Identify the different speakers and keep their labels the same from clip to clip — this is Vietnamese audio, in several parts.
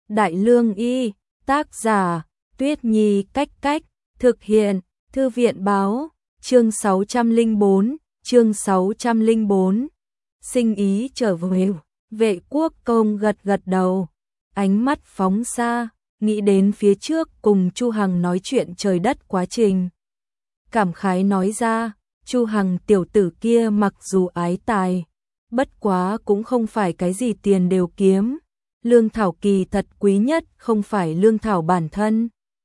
Speaker 1: Đại Lương Y, tác giả, Tuyết Nhi Cách Cách, thực hiện, Thư viện Báo, chương 604, sinh ý trở về, Vệ Quốc Công gật gật đầu, ánh mắt phóng xa, nghĩ đến phía trước cùng Chu Hằng nói chuyện trời đất quá trình. Cảm khái nói ra, Chu Hằng tiểu tử kia mặc dù ái tài, bất quá cũng không phải cái gì tiền đều kiếm. Lương thảo kỳ thật quý nhất không phải lương thảo bản thân,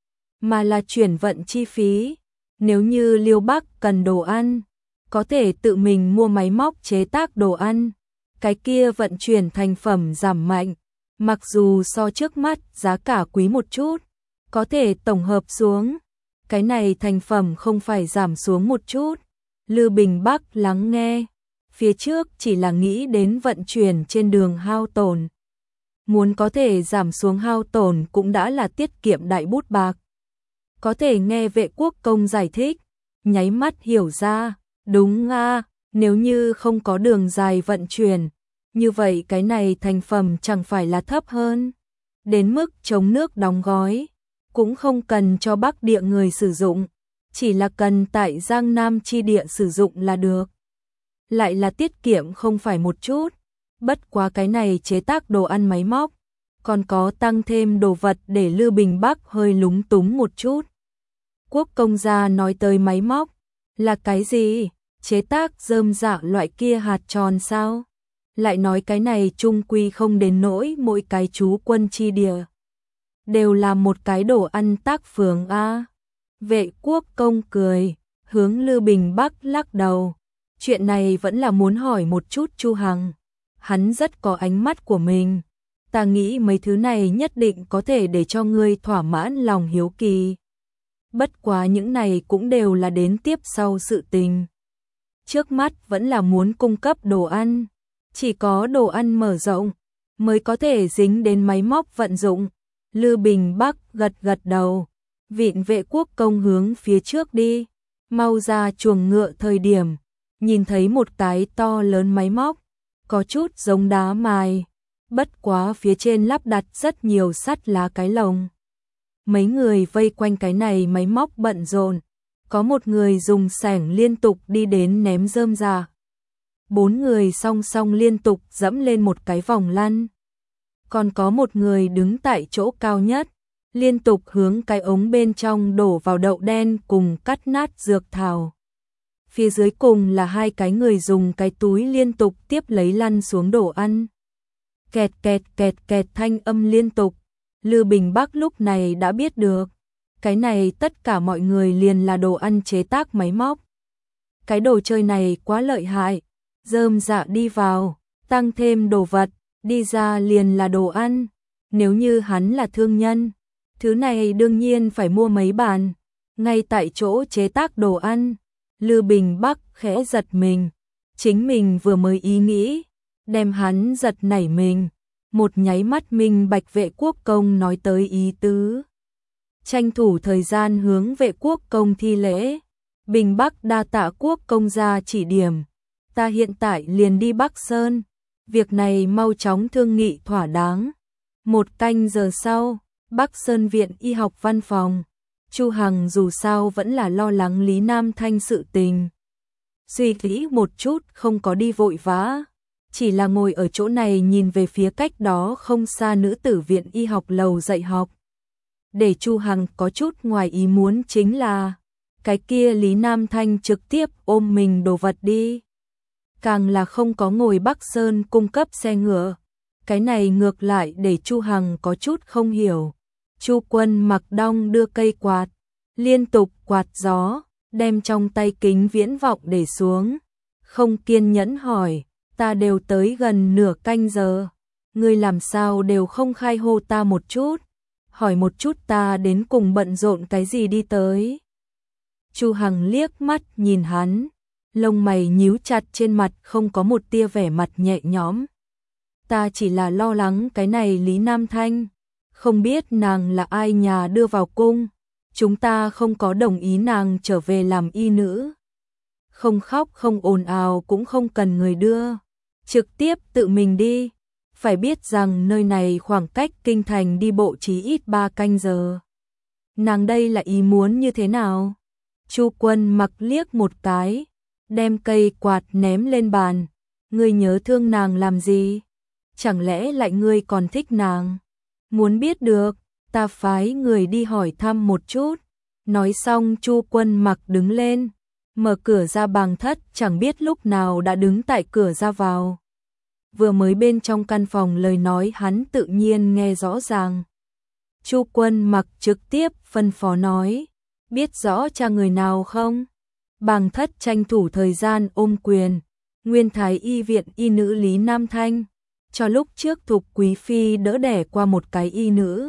Speaker 1: mà là chuyển vận chi phí. Nếu như Liêu Bắc cần đồ ăn, có thể tự mình mua máy móc chế tác đồ ăn, cái kia vận chuyển thành phẩm giảm mạnh, mặc dù so trước mắt giá cả quý một chút, có thể tổng hợp xuống, cái này thành phẩm không phải giảm xuống một chút. Lư Bình Bắc lắng nghe, phía trước chỉ là nghĩ đến vận chuyển trên đường hao tổn. Muốn có thể giảm xuống hao tổn cũng đã là tiết kiệm đại bút bạc. Có thể nghe Vệ Quốc Công giải thích, nháy mắt hiểu ra, đúng a, nếu như không có đường dài vận chuyển, như vậy cái này thành phẩm chẳng phải là thấp hơn, đến mức chống nước đóng gói, cũng không cần cho Bắc địa người sử dụng, chỉ là cần tại Giang Nam chi địa sử dụng là được. Lại là tiết kiệm không phải một chút, bất quá cái này chế tác đồ ăn máy móc, còn có tăng thêm đồ vật để Lư Bình Bắc hơi lúng túng một chút. Quốc công gia nói tới máy móc, là cái gì? Chế tác rơm rạ loại kia hạt tròn sao? Lại nói cái này trung quy không đến nỗi mỗi cái chú quân chi địa đều là một cái đồ ăn tác phường a. Vệ Quốc Công cười, hướng Lư Bình Bắc lắc đầu. Chuyện này vẫn là muốn hỏi một chút Chu Hằng. Hắn rất có ánh mắt của mình. Ta nghĩ mấy thứ này nhất định có thể để cho ngươi thỏa mãn lòng hiếu kỳ. Bất quá những này cũng đều là đến tiếp sau sự tình. Trước mắt vẫn là muốn cung cấp đồ ăn. Chỉ có đồ ăn mở rộng mới có thể dính đến máy móc vận dụng. Lư Bình Bắc gật gật đầu. Vịn Vệ Quốc Công hướng phía trước đi. Mau ra chuồng ngựa thời điểm, nhìn thấy một cái to lớn máy móc, có chút giống đá mài, bất quá phía trên lắp đặt rất nhiều sắt lá cái lồng. Mấy người vây quanh cái này máy móc bận rộn, có một người dùng xẻng liên tục đi đến ném rơm rạ. 4 người song song liên tục dẫm lên một cái vòng lăn. Còn có một người đứng tại chỗ cao nhất, liên tục hướng cái ống bên trong đổ vào đậu đen cùng cắt nát dược thảo. Phía dưới cùng là 2 cái người dùng cái túi liên tục tiếp lấy lăn xuống đồ ăn. Kẹt kẹt kẹt kẹt thanh âm liên tục. Lư Bình Bắc lúc này đã biết được, cái này tất cả mọi người liền là đồ ăn chế tác máy móc. Cái đồ chơi này quá lợi hại, rơm rạ đi vào, tăng thêm đồ vật, đi ra liền là đồ ăn. Nếu như hắn là thương nhân, thứ này đương nhiên phải mua mấy bàn, ngay tại chỗ chế tác đồ ăn. Lư Bình Bắc khẽ giật mình, chính mình vừa mới ý nghĩ, đem hắn giật nảy mình, một nháy mắt minh bạch Vệ Quốc Công nói tới ý tứ. Tranh thủ thời gian hướng Vệ Quốc Công thi lễ, Bình Bắc đa tạ Quốc Công gia chỉ điểm, ta hiện tại liền đi Bắc Sơn, việc này mau chóng thương nghị thỏa đáng. 1 canh giờ sau, Bắc Sơn Viện Y học văn phòng. Chu Hằng dù sao vẫn là lo lắng Lý Nam Thanh sự tình. Suy nghĩ một chút không có đi vội vã, chỉ là ngồi ở chỗ này nhìn về phía cách đó không xa Nữ tử viện y học lầu dạy học. Để Chu Hằng có chút ngoài ý muốn chính là, cái kia Lý Nam Thanh trực tiếp ôm mình đồ vật đi. Càng là không có ngồi Bắc Sơn cung cấp xe ngựa. Cái này ngược lại để Chu Hằng có chút không hiểu. Chu Quân mặc đong đưa cây quạt, liên tục quạt gió, đem trong tay kính viễn vọng để xuống. Không kiên nhẫn hỏi, ta đều tới gần nửa canh giờ, ngươi làm sao đều không khai hô ta một chút, hỏi một chút ta đến cùng bận rộn cái gì đi tới. Chu Hằng liếc mắt nhìn hắn, lông mày nhíu chặt trên mặt không có một tia vẻ mặt nhẹ nhõm. Ta chỉ là lo lắng cái này Lý Nam Thanh, không biết nàng là ai nhà đưa vào cung, chúng ta không có đồng ý nàng trở về làm y nữ. Không khóc không ồn ào cũng không cần người đưa, trực tiếp tự mình đi. phải biết rằng nơi này khoảng cách kinh thành đi bộ chí ít 3 canh giờ. Nàng đây là ý muốn như thế nào? Chu Quân Mặc liếc một cái, đem cây quạt ném lên bàn. Ngươi nhớ thương nàng làm gì? Chẳng lẽ lại ngươi còn thích nàng? Muốn biết được, ta phái người đi hỏi thăm một chút. Nói xong Chu Quân Mặc đứng lên, mở cửa ra Bàng Thất chẳng biết lúc nào đã đứng tại cửa ra vào. Vừa mới bên trong căn phòng lời nói hắn tự nhiên nghe rõ ràng. Chu Quân Mặc trực tiếp phân phó nói, biết rõ cha người nào không? Bàng Thất tranh thủ thời gian ôm quyền, Nguyên Thái y viện y nữ Lý Nam Thanh, cho lúc trước Thục Quý phi đỡ đẻ qua một cái y nữ.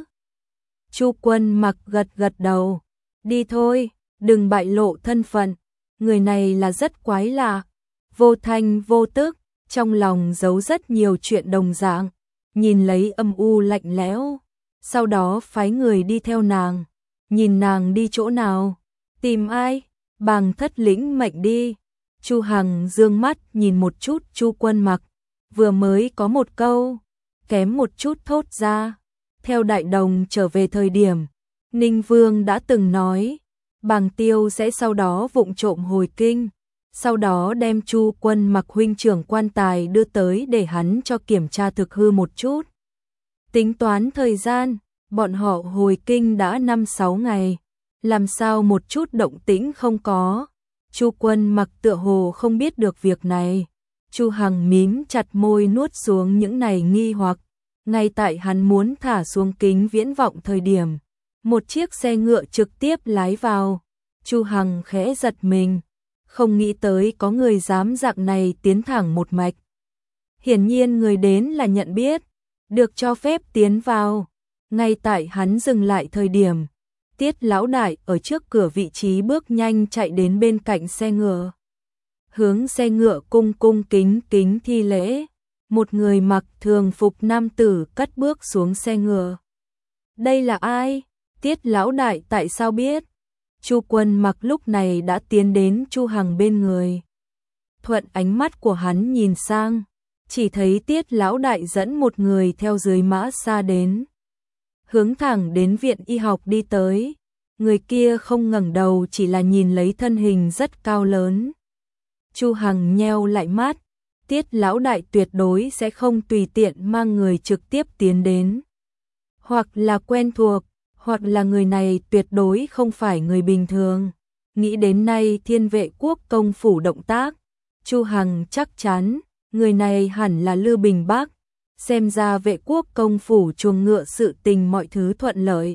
Speaker 1: Chu Quân Mặc gật gật đầu, đi thôi, đừng bại lộ thân phận, người này là rất quái lạ, vô thanh vô tức, trong lòng giấu rất nhiều chuyện đồng dạng, nhìn lấy âm u lạnh lẽo, sau đó phái người đi theo nàng, nhìn nàng đi chỗ nào, tìm ai, Bàng Thất lĩnh mệnh đi. Chu Hằng dương mắt nhìn một chút Chu Quân Mặc, vừa mới có một câu, kém một chút thốt ra. Theo Đại Đồng trở về thời điểm, Ninh Vương đã từng nói, Bàng Tiêu sẽ sau đó vụng trộm hồi kinh, sau đó đem Chu Quân Mặc huynh trưởng quan tài đưa tới để hắn cho kiểm tra thực hư một chút. Tính toán thời gian, bọn họ hồi kinh đã 5-6 ngày, làm sao một chút động tĩnh không có. Chu Quân Mặc tựa hồ không biết được việc này. Chu Hằng mím chặt môi nuốt xuống những này nghi hoặc. Ngay tại hắn muốn thả xuống kính viễn vọng thời điểm, một chiếc xe ngựa trực tiếp lái vào. Chu Hằng khẽ giật mình, không nghĩ tới có người dám dạng này tiến thẳng một mạch. Hiển nhiên người đến là nhận biết, được cho phép tiến vào. Ngay tại hắn dừng lại thời điểm, Tiết lão đại ở trước cửa vị trí bước nhanh chạy đến bên cạnh xe ngựa. Hướng xe ngựa cung cung kính kính thi lễ, một người mặc thường phục nam tử cất bước xuống xe ngựa. Đây là ai? Tiết lão đại tại sao biết? Chu Quân Mặc lúc này đã tiến đến Chu Hằng bên người. Thuận ánh mắt của hắn nhìn sang, chỉ thấy Tiết lão đại dẫn một người theo dưới mã xa đến. Hướng thẳng đến viện y học đi tới, người kia không ngẩng đầu chỉ là nhìn lấy thân hình rất cao lớn. Chu Hằng nheo lại mắt, Tiết lão đại tuyệt đối sẽ không tùy tiện mang người trực tiếp tiến đến. Hoặc là quen thuộc, hoặc là người này tuyệt đối không phải người bình thường. Nghĩ đến nay Thiên Vệ Quốc công phủ động tác, Chu Hằng chắc chắn, người này hẳn là Lư Bình Bắc. Xem ra Vệ Quốc công phủ chuồng ngựa sự tình mọi thứ thuận lợi.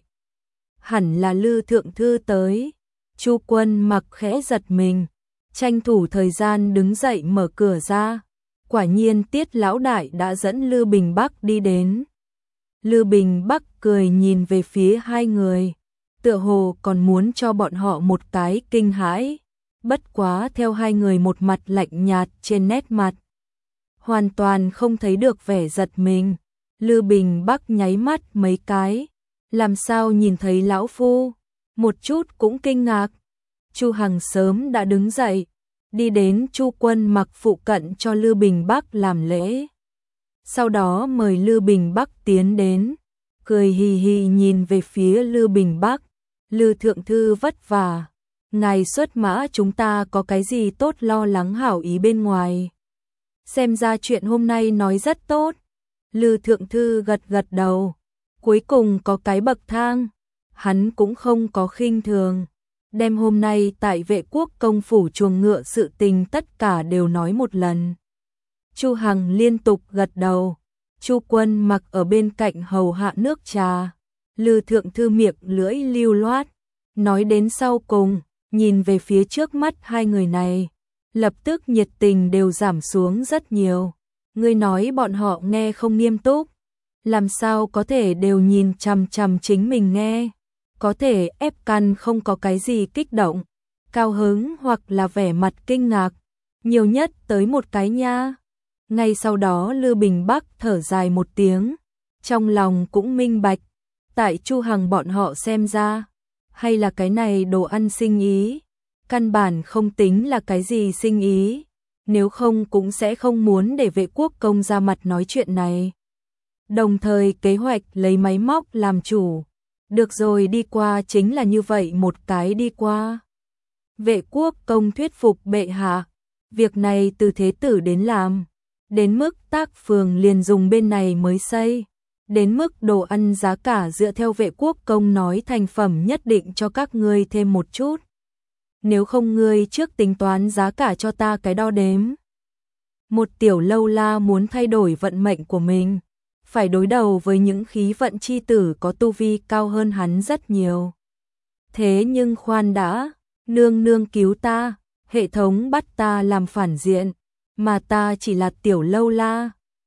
Speaker 1: Hẳn là Lư thượng thư tới. Chu Quân Mặc khẽ giật mình, tranh thủ thời gian đứng dậy mở cửa ra. Quả nhiên Tiết lão đại đã dẫn Lư Bình Bắc đi đến. Lư Bình Bắc cười nhìn về phía hai người, tựa hồ còn muốn cho bọn họ một cái kinh hãi. Bất quá theo hai người một mặt lạnh nhạt trên nét mặt, hoàn toàn không thấy được vẻ giật mình. Lư Bình Bắc nháy mắt mấy cái, làm sao nhìn thấy lão phu, một chút cũng kinh ngạc. Chu Hằng sớm đã đứng dậy, đi đến Chu Quân Mặc phụ cận cho Lư Bình Bắc làm lễ. Sau đó mời Lư Bình Bắc tiến đến, cười hì hì nhìn về phía Lư Bình Bắc. Lư thượng thư vất vả, ngài xuất mã chúng ta có cái gì tốt lo lắng hảo ý bên ngoài. Xem ra chuyện hôm nay nói rất tốt. Lư thượng thư gật gật đầu, cuối cùng có cái bậc thang, hắn cũng không có khinh thường. Đem hôm nay tại Vệ Quốc công phủ chuồng ngựa sự tình tất cả đều nói một lần. Chu Hằng liên tục gật đầu. Chu Quân Mặc ở bên cạnh hầu hạ nước trà. Lư thượng thư miệng lưỡi lưu loát, nói đến sau cùng, nhìn về phía trước mắt hai người này, lập tức nhiệt tình đều giảm xuống rất nhiều. Ngươi nói bọn họ nghe không nghiêm túc, làm sao có thể đều nhìn chằm chằm chính mình nghe, có thể ép căn không có cái gì kích động, cao hứng hoặc là vẻ mặt kinh ngạc, nhiều nhất tới một cái nha. Ngay sau đó Lư Bình Bắc thở dài một tiếng, trong lòng cũng minh bạch, tại Chu Hằng bọn họ xem ra, hay là cái này đồ ăn sinh ý, căn bản không tính là cái gì sinh ý, nếu không cũng sẽ không muốn để Vệ Quốc công ra mặt nói chuyện này. đồng thời kế hoạch lấy máy móc làm chủ. Được rồi, đi qua chính là như vậy, một cái đi qua. Vệ quốc công thuyết phục bệ hạ, việc này từ thế tử đến làm, đến mức tác phường liền dùng bên này mới xây, đến mức đồ ăn giá cả dựa theo vệ quốc công nói thành phẩm nhất định cho các ngươi thêm một chút. Nếu không ngươi trước tính toán giá cả cho ta cái đo đếm. Một tiểu lâu la muốn thay đổi vận mệnh của mình, phải đối đầu với những khí vận chi tử có tu vi cao hơn hắn rất nhiều. Thế nhưng khoan đã, nương nương cứu ta, hệ thống bắt ta làm phản diện, mà ta chỉ là tiểu lâu la,